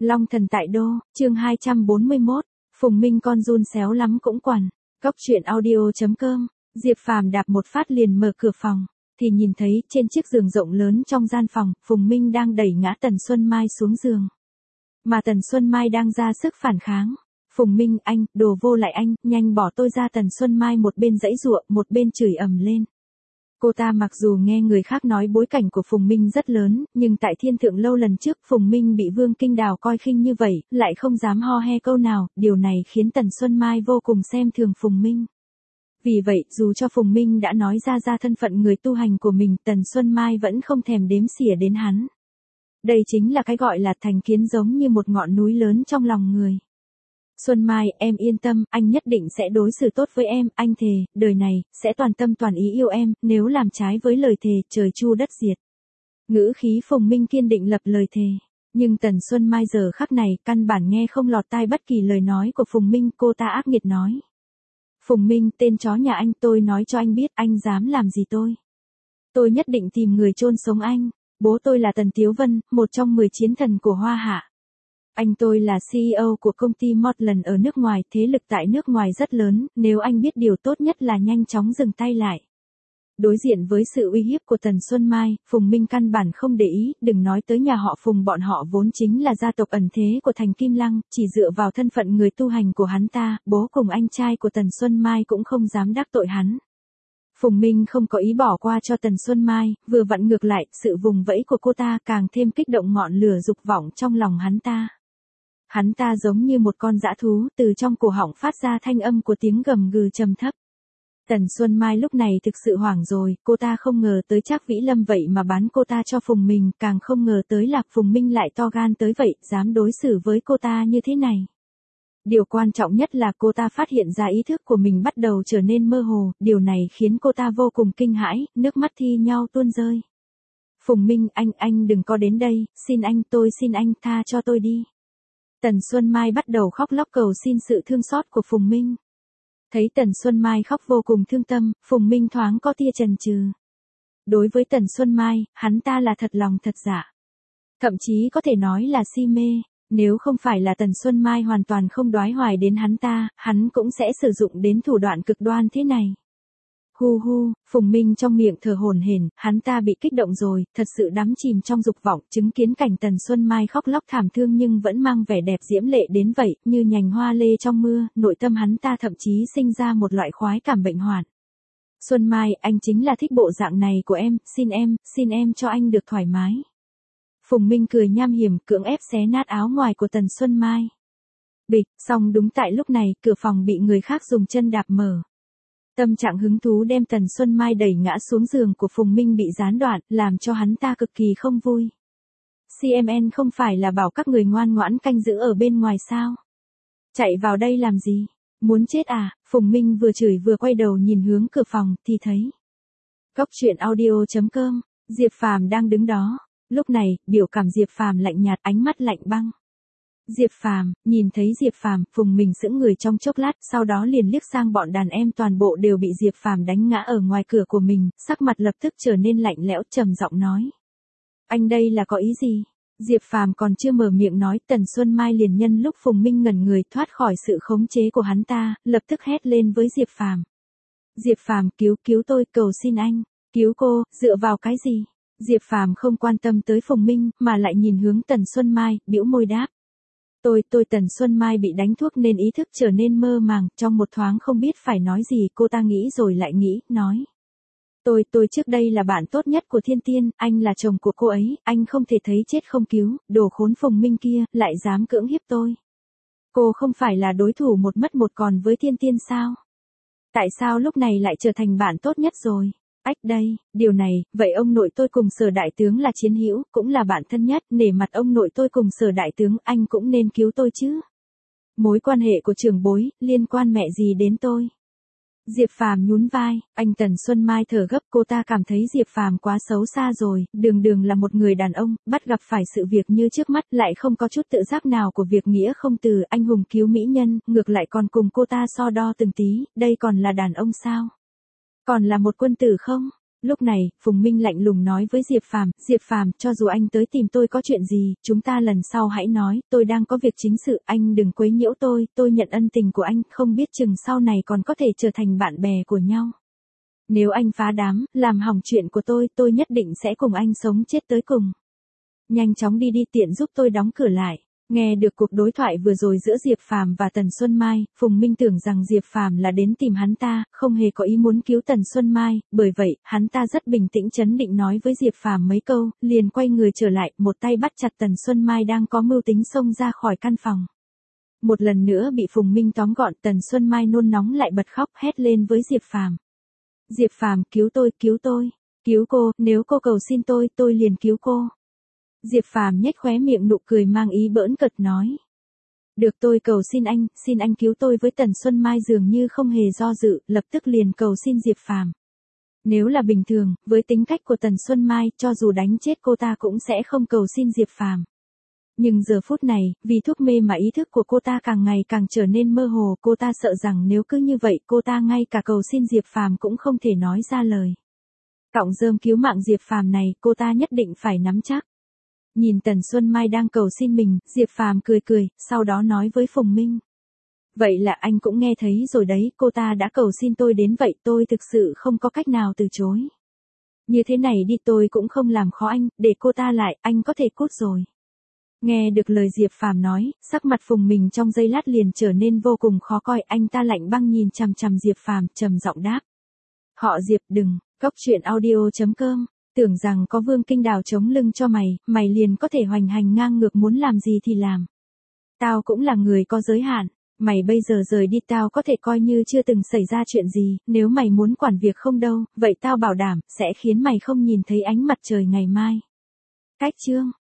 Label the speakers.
Speaker 1: Long thần tại đô, chương 241, Phùng Minh con run xéo lắm cũng quằn. Cóc truyện audio.com, Diệp Phàm đạp một phát liền mở cửa phòng, thì nhìn thấy trên chiếc giường rộng lớn trong gian phòng, Phùng Minh đang đẩy ngã Tần Xuân Mai xuống giường. Mà Tần Xuân Mai đang ra sức phản kháng. Phùng Minh, anh, đồ vô lại anh, nhanh bỏ tôi ra. Tần Xuân Mai một bên giãy giụa, một bên chửi ầm lên. Cô ta mặc dù nghe người khác nói bối cảnh của Phùng Minh rất lớn, nhưng tại Thiên Thượng Lâu lần trước Phùng Minh bị Vương Kinh Đào coi khinh như vậy, lại không dám ho he câu nào, điều này khiến Tần Xuân Mai vô cùng xem thường Phùng Minh. Vì vậy, dù cho Phùng Minh đã nói ra thân phận người tu hành của mình, Tần Xuân Mai vẫn không thèm đếm xỉa đến hắn. Đây chính là cái gọi là thành kiến giống như một ngọn núi lớn trong lòng người. Xuân Mai, em yên tâm, anh nhất định sẽ đối xử tốt với em, anh thề, đời này, sẽ toàn tâm toàn ý yêu em, nếu làm trái với lời thề, trời chu đất diệt. Ngữ khí Phùng Minh kiên định lập lời thề. Nhưng Tần Xuân Mai giờ khắc này, căn bản nghe không lọt tai bất kỳ lời nói của Phùng Minh, cô ta ác nghiệt nói. Phùng Minh, tên chó nhà anh, tôi nói cho anh biết, anh dám làm gì tôi. Tôi nhất định tìm người chôn sống anh. Bố tôi là Tần Tiếu Vân, một trong 10 chiến thần của Hoa Hạ. Anh tôi là CEO của công ty Mortland ở nước ngoài, thế lực tại nước ngoài rất lớn, nếu anh biết điều tốt nhất là nhanh chóng dừng tay lại. Đối diện với sự uy hiếp của Tần Xuân Mai, Phùng Minh căn bản không để ý, đừng nói tới nhà họ Phùng, bọn họ vốn chính là gia tộc ẩn thế của Thành Kim Lăng, chỉ dựa vào thân phận người tu hành của hắn ta, bố cùng anh trai của Tần Xuân Mai cũng không dám đắc tội hắn. Phùng Minh không có ý bỏ qua cho Tần Xuân Mai, vừa vặn ngược lại, sự vùng vẫy của cô ta càng thêm kích động ngọn lửa dục vọng trong lòng hắn ta. Hắn ta giống như một con dã thú, từ trong cổ họng phát ra thanh âm của tiếng gầm gừ trầm thấp. Tần Xuân Mai lúc này thực sự hoảng rồi, cô ta không ngờ tới Trác Vĩ Lâm vậy mà bán cô ta cho Phùng Minh, càng không ngờ tới là Phùng Minh lại to gan tới vậy, dám đối xử với cô ta như thế này. Điều quan trọng nhất là cô ta phát hiện ra ý thức của mình bắt đầu trở nên mơ hồ, điều này khiến cô ta vô cùng kinh hãi, nước mắt thi nhau tuôn rơi. Phùng Minh, anh đừng có đến đây, xin anh, tôi xin anh, tha cho tôi đi. Tần Xuân Mai bắt đầu khóc lóc cầu xin sự thương xót của Phùng Minh. Thấy Tần Xuân Mai khóc vô cùng thương tâm, Phùng Minh thoáng có tia chần chừ. Đối với Tần Xuân Mai, hắn ta là thật lòng thật dạ. Thậm chí có thể nói là si mê, nếu không phải là Tần Xuân Mai hoàn toàn không đoái hoài đến hắn ta, hắn cũng sẽ sử dụng đến thủ đoạn cực đoan thế này. Hu hu, Phùng Minh trong miệng thở hổn hển, hắn ta bị kích động rồi, thật sự đắm chìm trong dục vọng, chứng kiến cảnh Tần Xuân Mai khóc lóc thảm thương nhưng vẫn mang vẻ đẹp diễm lệ đến vậy, như nhành hoa lê trong mưa, nội tâm hắn ta thậm chí sinh ra một loại khoái cảm bệnh hoạn. Xuân Mai, anh chính là thích bộ dạng này của em, xin em cho anh được thoải mái. Phùng Minh cười nham hiểm, cưỡng ép xé nát áo ngoài của Tần Xuân Mai. Bịch, xong đúng tại lúc này, cửa phòng bị người khác dùng chân đạp mở. Tâm trạng hứng thú đem Tần Xuân Mai đẩy ngã xuống giường của Phùng Minh bị gián đoạn, làm cho hắn ta cực kỳ không vui. CMN không phải là bảo các người ngoan ngoãn canh giữ ở bên ngoài sao? Chạy vào đây làm gì? Muốn chết à? Phùng Minh vừa chửi vừa quay đầu nhìn hướng cửa phòng, thì thấy. Cóc truyện audio.com, Diệp Phàm đang đứng đó. Lúc này, biểu cảm Diệp Phàm lạnh nhạt, ánh mắt lạnh băng. Diệp Phàm, nhìn thấy Diệp Phàm, Phùng Minh sững người trong chốc lát, sau đó liền liếc sang bọn đàn em toàn bộ đều bị Diệp Phàm đánh ngã ở ngoài cửa của mình, sắc mặt lập tức trở nên lạnh lẽo, trầm giọng nói. Anh đây là có ý gì? Diệp Phàm còn chưa mở miệng nói, Tần Xuân Mai liền nhân lúc Phùng Minh ngẩn người thoát khỏi sự khống chế của hắn ta, lập tức hét lên với Diệp Phàm. Diệp Phàm, cứu tôi, cầu xin anh. Cứu cô, dựa vào cái gì? Diệp Phàm không quan tâm tới Phùng Minh, mà lại nhìn hướng Tần Xuân Mai, bĩu môi đáp. Tôi Tần Xuân Mai bị đánh thuốc nên ý thức trở nên mơ màng, trong một thoáng không biết phải nói gì, cô ta nghĩ rồi lại nghĩ, nói. Tôi trước đây là bạn tốt nhất của Thiên Tiên, anh là chồng của cô ấy, anh không thể thấy chết không cứu, đồ khốn Phùng Minh kia, lại dám cưỡng hiếp tôi. Cô không phải là đối thủ một mất một còn với Thiên Tiên sao? Tại sao lúc này lại trở thành bạn tốt nhất rồi? Ách đây, điều này, vậy ông nội tôi cùng Sở đại tướng là chiến hữu, cũng là bạn thân nhất, nể mặt ông nội tôi cùng Sở đại tướng, anh cũng nên cứu tôi chứ. Mối quan hệ của trưởng bối, liên quan mẹ gì đến tôi? Diệp Phàm nhún vai, anh Tần Xuân Mai thở gấp, cô ta cảm thấy Diệp Phàm quá xấu xa rồi, đường là một người đàn ông, bắt gặp phải sự việc như trước mắt, lại không có chút tự giác nào của việc nghĩa không từ, anh hùng cứu mỹ nhân, ngược lại còn cùng cô ta so đo từng tí, đây còn là đàn ông sao? Còn là một quân tử không? Lúc này, Phùng Minh lạnh lùng nói với Diệp Phàm, cho dù anh tới tìm tôi có chuyện gì, chúng ta lần sau hãy nói, tôi đang có việc chính sự, anh đừng quấy nhiễu tôi nhận ân tình của anh, không biết chừng sau này còn có thể trở thành bạn bè của nhau. Nếu anh phá đám, làm hỏng chuyện của tôi nhất định sẽ cùng anh sống chết tới cùng. Nhanh chóng đi tiện giúp tôi đóng cửa lại. Nghe được cuộc đối thoại vừa rồi giữa Diệp Phàm và Tần Xuân Mai, Phùng Minh tưởng rằng Diệp Phàm là đến tìm hắn ta, không hề có ý muốn cứu Tần Xuân Mai, bởi vậy, hắn ta rất bình tĩnh trấn định nói với Diệp Phàm mấy câu, liền quay người trở lại, một tay bắt chặt Tần Xuân Mai đang có mưu tính xông ra khỏi căn phòng. Một lần nữa bị Phùng Minh tóm gọn, Tần Xuân Mai nôn nóng lại bật khóc hét lên với Diệp Phàm. Diệp Phàm, cứu tôi, cứu cô, nếu cô cầu xin tôi liền cứu cô. Diệp Phàm nhếch khóe miệng nụ cười mang ý bỡn cợt nói. Được, tôi cầu xin anh cứu tôi. Với Tần Xuân Mai dường như không hề do dự, lập tức liền cầu xin Diệp Phàm. Nếu là bình thường, với tính cách của Tần Xuân Mai, cho dù đánh chết cô ta cũng sẽ không cầu xin Diệp Phàm. Nhưng giờ phút này, vì thuốc mê mà ý thức của cô ta càng ngày càng trở nên mơ hồ, cô ta sợ rằng nếu cứ như vậy, cô ta ngay cả cầu xin Diệp Phàm cũng không thể nói ra lời. Cọng rơm cứu mạng Diệp Phàm này, cô ta nhất định phải nắm chắc. Nhìn Tần Xuân Mai đang cầu xin mình, Diệp Phàm cười, sau đó nói với Phùng Minh. Vậy là anh cũng nghe thấy rồi đấy, cô ta đã cầu xin tôi đến vậy, tôi thực sự không có cách nào từ chối. Như thế này đi, tôi cũng không làm khó anh, để cô ta lại, anh có thể cút rồi. Nghe được lời Diệp Phàm nói, sắc mặt Phùng Minh trong giây lát liền trở nên vô cùng khó coi, anh ta lạnh băng nhìn chằm chằm Diệp Phàm, trầm giọng đáp. Họ Diệp đừng, coctruyện.audio.com. Tưởng rằng có Vương Kinh Đào chống lưng cho mày liền có thể hoành hành ngang ngược, muốn làm gì thì làm. Tao cũng là người có giới hạn, mày bây giờ rời đi tao có thể coi như chưa từng xảy ra chuyện gì, nếu mày muốn quản việc không đâu, vậy tao bảo đảm, sẽ khiến mày không nhìn thấy ánh mặt trời ngày mai. Cách chương.